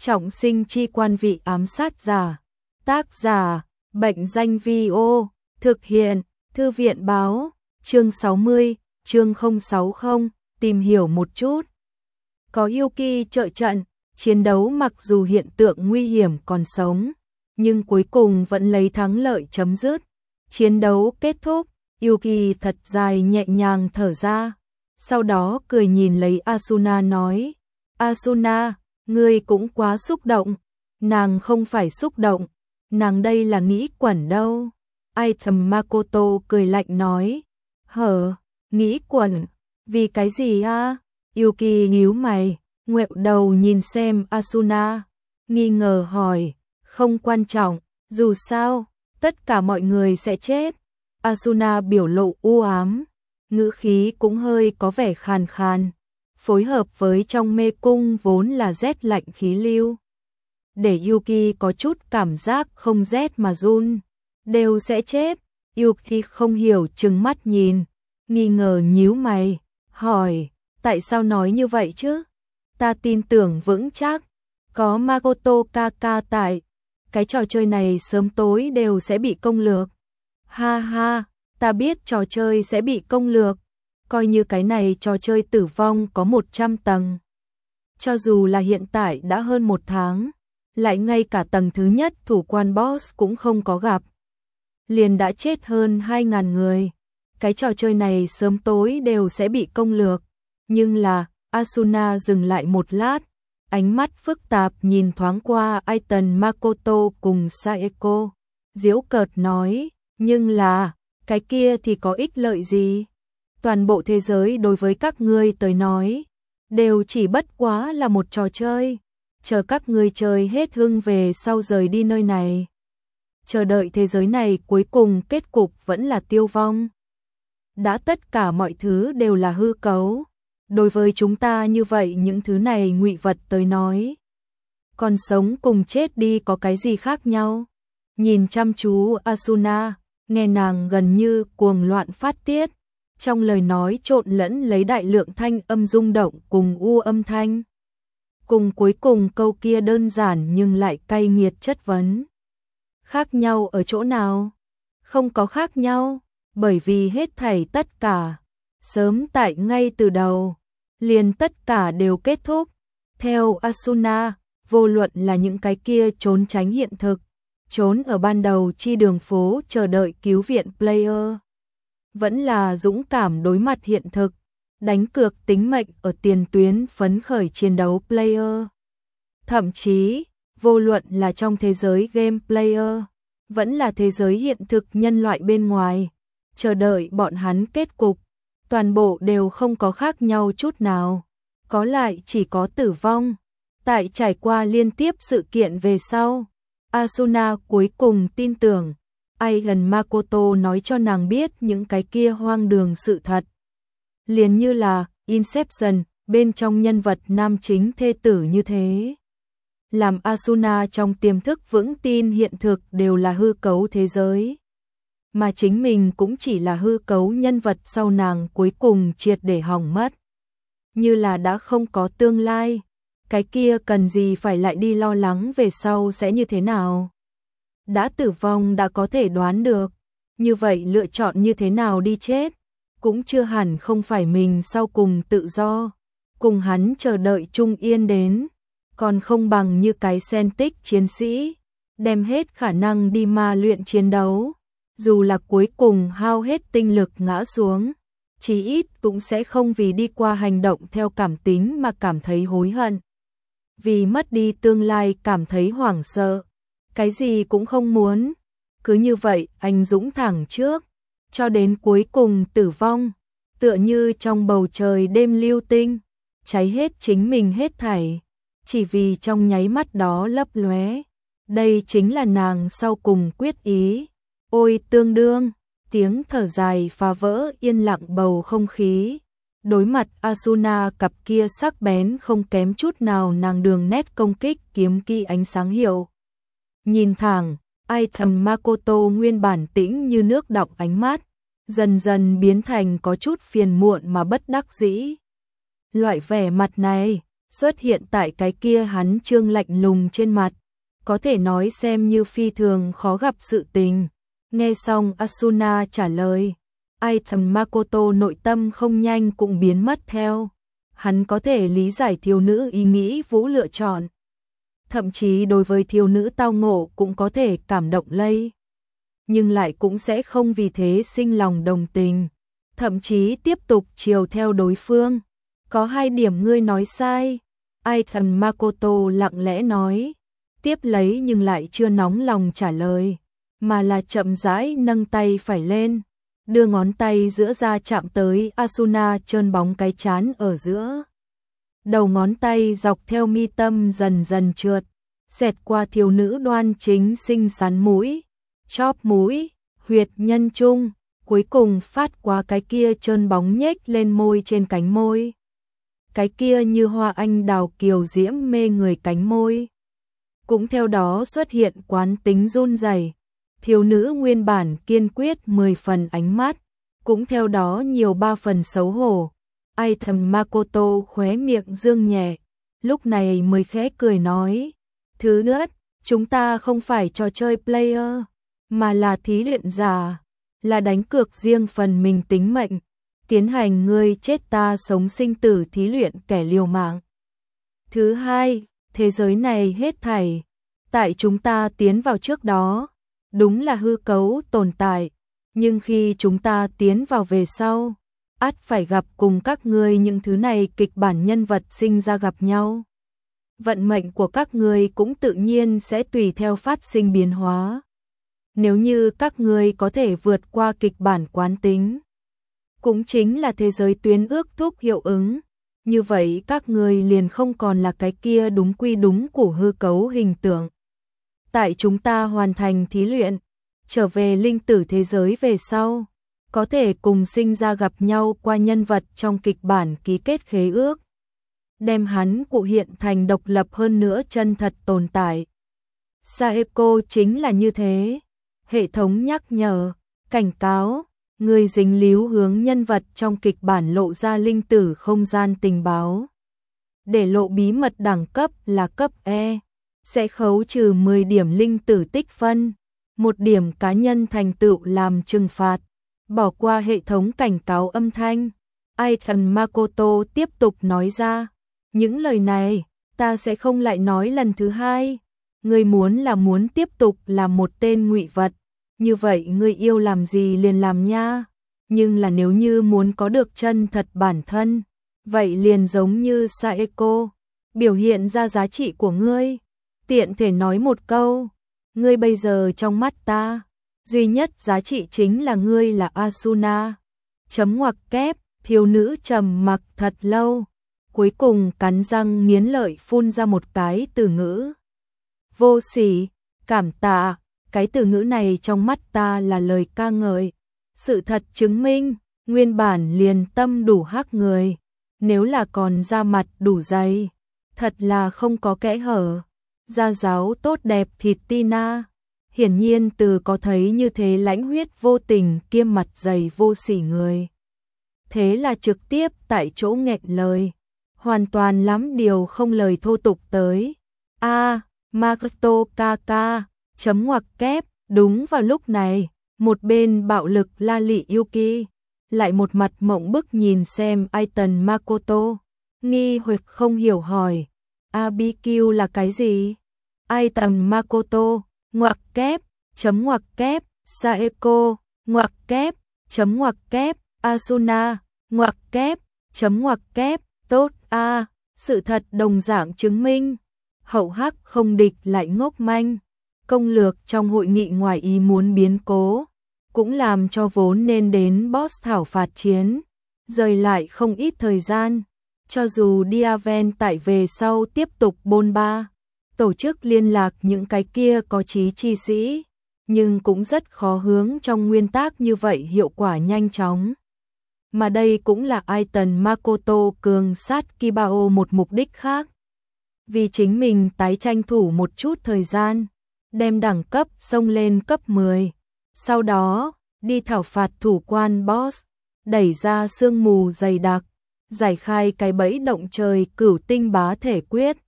Trọng sinh chi quan vị ám sát giả. Tác giả, Bệnh danh Vi-ô. Thực hiện, Thư viện báo. Chương 60, chương 060, tìm hiểu một chút. Có Yuki trợ trận, chiến đấu mặc dù hiện tượng nguy hiểm còn sống, nhưng cuối cùng vẫn lấy thắng lợi chấm dứt. Chiến đấu kết thúc, Yuki thật dài nhẹ nhàng thở ra, sau đó cười nhìn lấy Asuna nói, Asuna, ngươi cũng quá xúc động. Nàng không phải xúc động, nàng đây là nghĩ quẩn đâu. Item Makoto cười lạnh nói, nghĩ quẩn, vì cái gì a? Yuki nhíu mày, ngoẹo đầu nhìn xem Asuna, nghi ngờ hỏi, không quan trọng, dù sao, tất cả mọi người sẽ chết. Asuna biểu lộ u ám, ngữ khí cũng hơi có vẻ khàn khàn, phối hợp với trong mê cung vốn là rét lạnh khí lưu. Để Yuki có chút cảm giác không rét mà run, đều sẽ chết. Yuki không hiểu trừng mắt nhìn, nghi ngờ nhíu mày, hỏi, tại sao nói như vậy chứ? Ta tin tưởng vững chắc, có Makoto Kaka tại, cái trò chơi này sớm tối đều sẽ bị công lược. Ha ha, ta biết trò chơi sẽ bị công lược, coi như cái này trò chơi tử vong có 100 tầng. Cho dù là hiện tại đã hơn 1 tháng, lại ngay cả tầng thứ nhất thủ quan boss cũng không có gặp. Liền đã chết hơn 2.000 người, cái trò chơi này sớm tối đều sẽ bị công lược. Nhưng là, Asuna dừng lại một lát, ánh mắt phức tạp nhìn thoáng qua Aiton Makoto cùng Saeko, giễu cợt nói, nhưng là, cái kia thì có ích lợi gì? Toàn bộ thế giới đối với các ngươi tới nói, đều chỉ bất quá là một trò chơi, chờ các ngươi chơi hết hưng về sau rời đi nơi này. Chờ đợi thế giới này cuối cùng kết cục vẫn là tiêu vong. Đã tất cả mọi thứ đều là hư cấu, đối với chúng ta như vậy những thứ này ngụy vật tới nói, còn sống cùng chết đi có cái gì khác nhau? Nhìn chăm chú Asuna, nghe nàng gần như cuồng loạn phát tiết, trong lời nói trộn lẫn lấy đại lượng thanh âm rung động cùng u âm thanh. Cùng cuối cùng câu kia đơn giản nhưng lại cay nghiệt chất vấn. Khác nhau ở chỗ nào? Không có khác nhau, bởi vì hết thảy tất cả, sớm tại ngay từ đầu, liền tất cả đều kết thúc. Theo Asuna, vô luận là những cái kia trốn tránh hiện thực, trốn ở ban đầu chi đường phố chờ đợi cứu viện player, vẫn là dũng cảm đối mặt hiện thực, đánh cược tính mệnh ở tiền tuyến phấn khởi chiến đấu player. Thậm chí, vô luận là trong thế giới game player, vẫn là thế giới hiện thực nhân loại bên ngoài, chờ đợi bọn hắn kết cục, toàn bộ đều không có khác nhau chút nào, có lại chỉ có tử vong. Tại trải qua liên tiếp sự kiện về sau, Asuna cuối cùng tin tưởng, Aiton Makoto nói cho nàng biết những cái kia hoang đường sự thật. Liền như là Inception, bên trong nhân vật nam chính thê tử như thế. Làm Asuna trong tiềm thức vững tin hiện thực đều là hư cấu thế giới. Mà chính mình cũng chỉ là hư cấu nhân vật sau nàng cuối cùng triệt để hỏng mất. Như là đã không có tương lai, cái kia cần gì phải lại đi lo lắng về sau sẽ như thế nào. Đã tử vong đã có thể đoán được, như vậy lựa chọn như thế nào đi chết, cũng chưa hẳn không phải mình sau cùng tự do, cùng hắn chờ đợi trung yên đến, còn không bằng như cái sen tích chiến sĩ, đem hết khả năng đi ma luyện chiến đấu, dù là cuối cùng hao hết tinh lực ngã xuống, chí ít cũng sẽ không vì đi qua hành động theo cảm tính mà cảm thấy hối hận. Vì mất đi tương lai cảm thấy hoảng sợ, cái gì cũng không muốn, cứ như vậy anh dũng thẳng trước, cho đến cuối cùng tử vong, tựa như trong bầu trời đêm lưu tinh, cháy hết chính mình hết thảy, chỉ vì trong nháy mắt đó lấp lóe. Đây chính là nàng sau cùng quyết ý. Ôi tương đương, tiếng thở dài phá vỡ yên lặng bầu không khí. Đối mặt Asuna cặp kia sắc bén không kém chút nào nàng đường nét công kích kiếm kỹ ánh sáng hiệu. Nhìn thẳng, Aiton Makoto nguyên bản tĩnh như nước đọng ánh mắt, dần dần biến thành có chút phiền muộn mà bất đắc dĩ. Loại vẻ mặt này, xuất hiện tại cái kia hắn trương lạnh lùng trên mặt, có thể nói xem như phi thường khó gặp sự tình. Nghe xong Asuna trả lời, ai thầm Makoto nội tâm không nhanh cũng biến mất theo. Hắn có thể lý giải thiếu nữ ý nghĩ Vũ lựa chọn. Thậm chí đối với thiếu nữ tao ngộ cũng có thể cảm động lây. Nhưng lại cũng sẽ không vì thế sinh lòng đồng tình. Thậm chí tiếp tục chiều theo đối phương. Có 2 điểm ngươi nói sai. Ai thần Makoto lặng lẽ nói. Tiếp lấy nhưng lại chưa nóng lòng trả lời. Mà là chậm rãi nâng tay phải lên. Đưa ngón tay giữa ra chạm tới Asuna trơn bóng cái trán ở giữa. Đầu ngón tay dọc theo mi tâm dần dần trượt. Xẹt qua thiếu nữ đoan chính xinh xắn mũi. Chóp mũi, huyệt nhân trung. Cuối cùng phát qua cái kia trơn bóng nhếch lên môi trên cánh môi. Cái kia như hoa anh đào kiều diễm mê người cánh môi. Cũng theo đó xuất hiện quán tính run rẩy. Thiếu nữ nguyên bản kiên quyết 10 phần ánh mắt, cũng theo đó nhiều 3 phần xấu hổ. Ai thầm Makoto khóe miệng dương nhẹ, lúc này mới khẽ cười nói. Thứ nhất, chúng ta không phải trò chơi player, mà là thí luyện giả, là đánh cược riêng phần mình tính mệnh, tiến hành ngươi chết ta sống sinh tử thí luyện kẻ liều mạng. Thứ hai, thế giới này hết thảy, tại chúng ta tiến vào trước đó, đúng là hư cấu tồn tại, nhưng khi chúng ta tiến vào về sau, ắt phải gặp cùng các ngươi những thứ này kịch bản nhân vật sinh ra gặp nhau. Vận mệnh của các ngươi cũng tự nhiên sẽ tùy theo phát sinh biến hóa. Nếu như các ngươi có thể vượt qua kịch bản quán tính, cũng chính là thế giới tuyến ước thúc hiệu ứng, như vậy các ngươi liền không còn là cái kia đúng quy đúng của hư cấu hình tượng. Tại chúng ta hoàn thành thí luyện, trở về linh tử thế giới về sau, có thể cùng sinh ra gặp nhau qua nhân vật trong kịch bản ký kết khế ước, đem hắn cụ hiện thành độc lập hơn nữa chân thật tồn tại. Saeko chính là như thế. Hệ thống nhắc nhở, cảnh cáo, người dính líu hướng nhân vật trong kịch bản lộ ra linh tử không gian tình báo. Để lộ bí mật đẳng cấp là cấp E, sẽ khấu trừ 10 điểm linh tử tích phân, 1 điểm cá nhân thành tựu làm trừng phạt. Bỏ qua hệ thống cảnh cáo âm thanh, ai thần Makoto tiếp tục nói ra. Những lời này, ta sẽ không lại nói lần thứ hai. Ngươi muốn tiếp tục làm một tên ngụy vật, như vậy ngươi yêu làm gì liền làm nha. Nhưng là nếu như muốn có được chân thật bản thân, vậy liền giống như Saeko, biểu hiện ra giá trị của ngươi. Tiện thể nói một câu, ngươi bây giờ trong mắt ta, duy nhất giá trị chính là ngươi là Asuna. Chấm ngoặc kép, thiếu nữ trầm mặc thật lâu, cuối cùng cắn răng nghiến lợi phun ra một cái từ ngữ. Vô sỉ, cảm tạ, cái từ ngữ này trong mắt ta là lời ca ngợi. Sự thật chứng minh, nguyên bản liền tâm đủ hắc người, nếu là còn da mặt đủ dày, thật là không có kẽ hở. Da giáo tốt đẹp thịt Tina, hiển nhiên từ có thấy như thế lãnh huyết vô tình kiêm mặt dày vô sỉ người. Thế là trực tiếp tại chỗ nghẹn lời, hoàn toàn lắm điều không lời thô tục tới. Makoto Kaka, chấm ngoặc kép, đúng vào lúc này, một bên bạo lực la lị Yuki, lại một mặt mộng bức nhìn xem Aiton Makoto, nghi hoặc không hiểu hỏi, BBQ là cái gì? Aiton Makoto, ngoặc kép, chấm ngoặc kép, Saeko, ngoặc kép, chấm ngoặc kép, Asuna, ngoặc kép, chấm ngoặc kép, tốt sự thật đồng dạng chứng minh, hậu hắc không địch lại ngốc manh. Công lược trong hội nghị ngoài ý muốn biến cố, cũng làm cho vốn nên đến boss thảo phạt chiến, rời lại không ít thời gian. Cho dù Diaven tại về sau tiếp tục bôn ba, tổ chức liên lạc những cái kia có chí chi sĩ, nhưng cũng rất khó hướng trong nguyên tắc như vậy hiệu quả nhanh chóng. Mà đây cũng là Aiton Makoto cường sát Kibao một mục đích khác. Vì chính mình tái tranh thủ một chút thời gian, đem đẳng cấp xông lên cấp 10. Sau đó, đi thảo phạt thủ quan boss, đẩy ra sương mù dày đặc, giải khai cái bẫy động trời Cửu Tinh Bá Thể Quyết.